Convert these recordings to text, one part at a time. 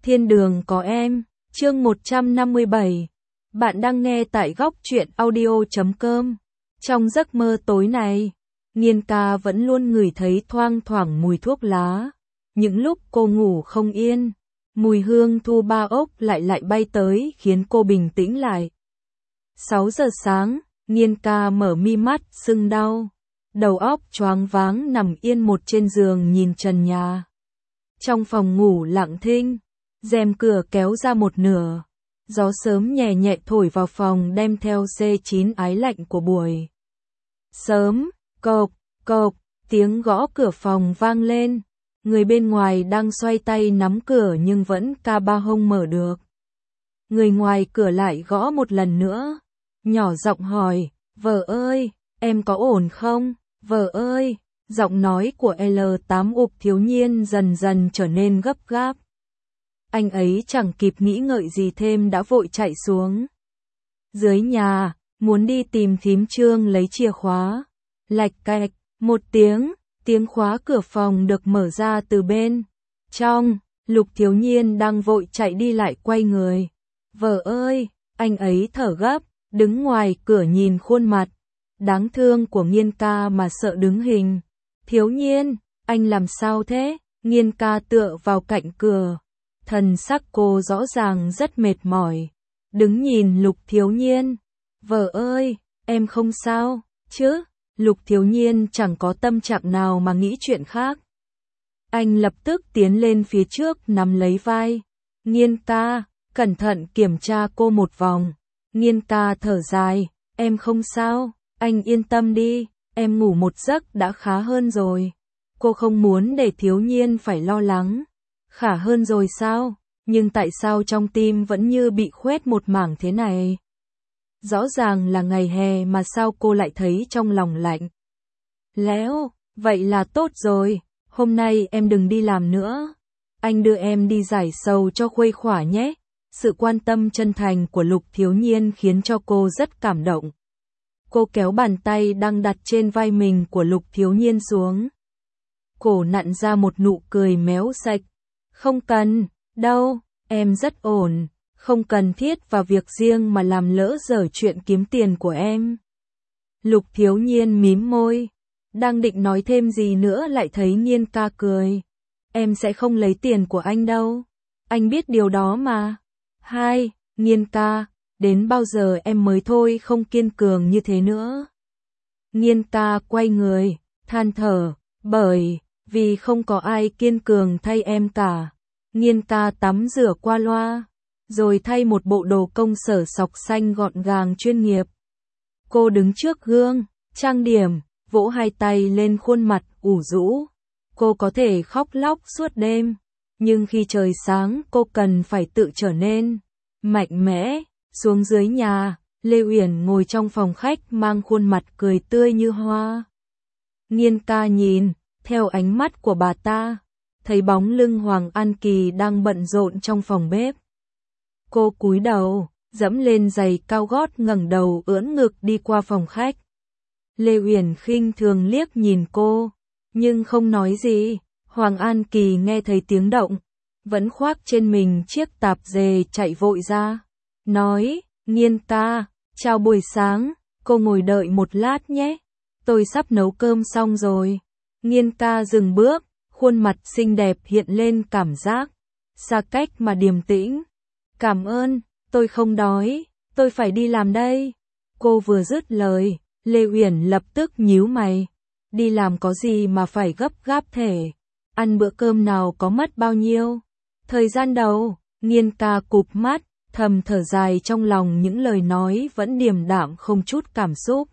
Thiên đường có em, chương 157. Bạn đang nghe tại góc truyện audio.com. Trong giấc mơ tối này, Nghiên ca vẫn luôn ngửi thấy thoang thoảng mùi thuốc lá. Những lúc cô ngủ không yên, mùi hương thu ba ốc lại bay tới khiến cô bình tĩnh lại. 6 giờ sáng, Nghiên ca mở mi mắt sưng đau. Đầu óc choáng váng nằm yên một trên giường nhìn trần nhà. Trong phòng ngủ lặng thinh, rèm cửa kéo ra một nửa. Gió sớm nhẹ nhẹ thổi vào phòng đem theo C9 ái lạnh của buổi sớm. Cộc, cộc, tiếng gõ cửa phòng vang lên. Người bên ngoài đang xoay tay nắm cửa nhưng vẫn ca ba hông mở được. Người ngoài cửa lại gõ một lần nữa. Nhỏ giọng hỏi, vợ ơi, em có ổn không? Vợ ơi, giọng nói của L8 Ục thiếu nhiên dần dần trở nên gấp gáp. Anh ấy chẳng kịp nghĩ ngợi gì thêm đã vội chạy xuống dưới nhà, muốn đi tìm thím Trương lấy chìa khóa. Lạch cạch, một tiếng khóa cửa phòng được mở ra từ bên trong. Lục thiếu nhiên đang vội chạy đi lại quay người. Vợ ơi, anh ấy thở gấp, đứng ngoài cửa nhìn khuôn mặt đáng thương của Nghiên ca mà sợ đứng hình. Thiếu nhiên, anh làm sao thế? Nghiên ca tựa vào cạnh cửa. Thần sắc cô rõ ràng rất mệt mỏi. Đứng nhìn Lục thiếu nhiên. Vợ ơi, em không sao, chứ? Lục thiếu nhiên chẳng có tâm trạng nào mà nghĩ chuyện khác. Anh lập tức tiến lên phía trước nắm lấy vai. Nghiên ca, cẩn thận kiểm tra cô một vòng. Nghiên ca thở dài, em không sao, anh yên tâm đi, em ngủ một giấc đã khá hơn rồi. Cô không muốn để thiếu nhiên phải lo lắng. Khá hơn rồi sao? Nhưng tại sao trong tim vẫn như bị khoét một mảng thế này? Rõ ràng là ngày hè mà sao cô lại thấy trong lòng lạnh lẽo? Vậy là tốt rồi, hôm nay em đừng đi làm nữa. Anh đưa em đi giải sầu cho khuây khỏa nhé. Sự quan tâm chân thành của Lục thiếu nhiên khiến cho cô rất cảm động. Cô kéo bàn tay đang đặt trên vai mình của Lục thiếu nhiên xuống. Cổ nặn ra một nụ cười méo sạch. Không cần, đâu, em rất ổn. Không cần thiết vào việc riêng mà làm lỡ dở chuyện kiếm tiền của em. Lục thiếu nhiên mím môi. Đang định nói thêm gì nữa lại thấy Nghiên ca cười. Em sẽ không lấy tiền của anh đâu. Anh biết điều đó mà. Hai, Nghiên ca, đến bao giờ em mới thôi không kiên cường như thế nữa. Nghiên ca quay người, than thở, bởi vì không có ai kiên cường thay em cả. Nghiên ca tắm rửa qua loa, rồi thay một bộ đồ công sở sọc xanh gọn gàng chuyên nghiệp. Cô đứng trước gương, trang điểm, vỗ hai tay lên khuôn mặt ủ rũ. Cô có thể khóc lóc suốt đêm, nhưng khi trời sáng cô cần phải tự trở nên mạnh mẽ. Xuống dưới nhà, Lê Uyển ngồi trong phòng khách mang khuôn mặt cười tươi như hoa. Nghiên ca nhìn, theo ánh mắt của bà ta, thấy bóng lưng Hoàng An Kỳ đang bận rộn trong phòng bếp. Cô cúi đầu, dẫm lên giày cao gót ngẩng đầu ưỡn ngực đi qua phòng khách. Lê Uyển khinh thường liếc nhìn cô, nhưng không nói gì. Hoàng An Kỳ nghe thấy tiếng động, vẫn khoác trên mình chiếc tạp dề chạy vội ra. Nói, Nghiên ca, chào buổi sáng, cô ngồi đợi một lát nhé. Tôi sắp nấu cơm xong rồi. Nghiên ca dừng bước, khuôn mặt xinh đẹp hiện lên cảm giác xa cách mà điềm tĩnh. Cảm ơn, tôi không đói, tôi phải đi làm đây. Cô vừa dứt lời, Lê Uyển lập tức nhíu mày. Đi làm có gì mà phải gấp gáp thế? Ăn bữa cơm nào có mất bao nhiêu thời gian đâu? Nghiên ca cụp mắt, thầm thở dài trong lòng những lời nói vẫn điềm đạm không chút cảm xúc.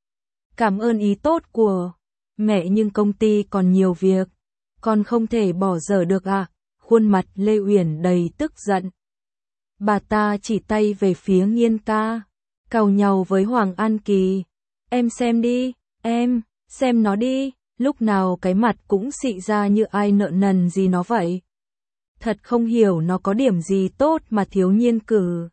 Cảm ơn ý tốt của mẹ nhưng công ty còn nhiều việc, con không thể bỏ dở được à? Khuôn mặt Lê Uyển đầy tức giận. Bà ta chỉ tay về phía Nghiên ca, càu nhàu với Hoàng An Kỳ. Em xem đi, em, xem nó đi, lúc nào cái mặt cũng xị ra như ai nợ nần gì nó vậy. Thật không hiểu nó có điểm gì tốt mà thiếu nhiên cử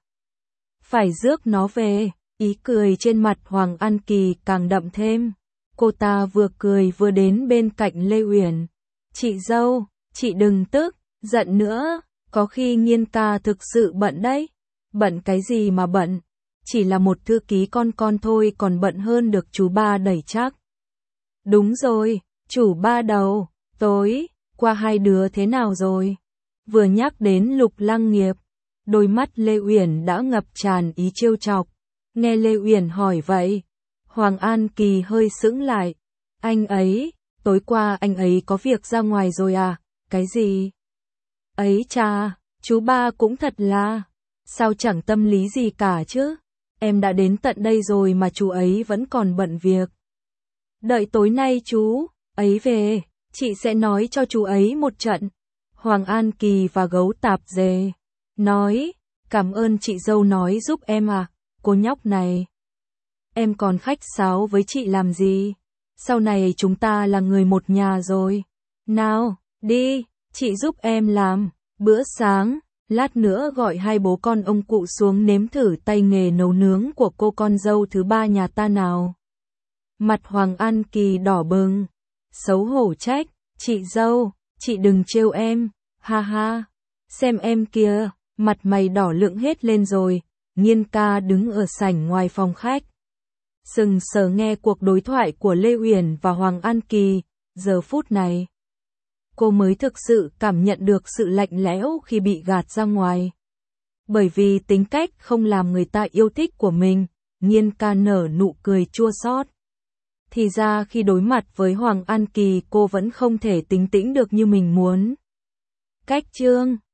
phải rước nó về. Ý cười trên mặt Hoàng An Kỳ càng đậm thêm. Cô ta vừa cười vừa đến bên cạnh Lê Uyển. Chị dâu, chị đừng tức giận nữa, Có khi Nghiên ca thực sự bận đấy. Bận cái gì mà bận? Chỉ là một thư ký con thôi còn bận hơn được chú ba đẩy chắc. Đúng rồi, chủ ba đầu, tối, qua hai đứa thế nào rồi? Vừa nhắc đến Lục Lăng Nghiệp, đôi mắt Lê Uyển đã ngập tràn ý trêu chọc. Nghe Lê Uyển hỏi vậy, Hoàng An Kỳ hơi sững lại. Anh ấy, tối qua anh ấy có việc ra ngoài rồi à? Cái gì? Ấy cha, chú ba cũng thật là, sao chẳng tâm lý gì cả chứ? Em đã đến tận đây rồi mà chú ấy vẫn còn bận việc. Đợi tối nay chú ấy về, chị sẽ nói cho chú ấy một trận. Hoàng An Kỳ và Gấu Tạp Dề nói, cảm ơn chị dâu nói giúp em à, cô nhóc này. Em còn khách sáo với chị làm gì? Sau này chúng ta là người một nhà rồi. Nào, đi, chị giúp em làm bữa sáng, lát nữa gọi hai bố con ông cụ xuống nếm thử tay nghề nấu nướng của cô con dâu thứ ba nhà ta nào. Mặt Hoàng An Kỳ đỏ bừng, xấu hổ trách, chị dâu, chị đừng trêu em, ha ha, xem em kia, mặt mày đỏ lựng hết lên rồi. Nghiên ca đứng ở sảnh ngoài phòng khách, sừng sờ nghe cuộc đối thoại của Lê Uyển và Hoàng An Kỳ. Giờ phút này, cô mới thực sự cảm nhận được sự lạnh lẽo khi bị gạt ra ngoài. Bởi vì tính cách không làm người ta yêu thích của mình, Nghiên ca nở nụ cười chua xót. Thì ra khi đối mặt với Hoàng An Kỳ cô vẫn không thể tính tĩnh được như mình muốn. Cách chương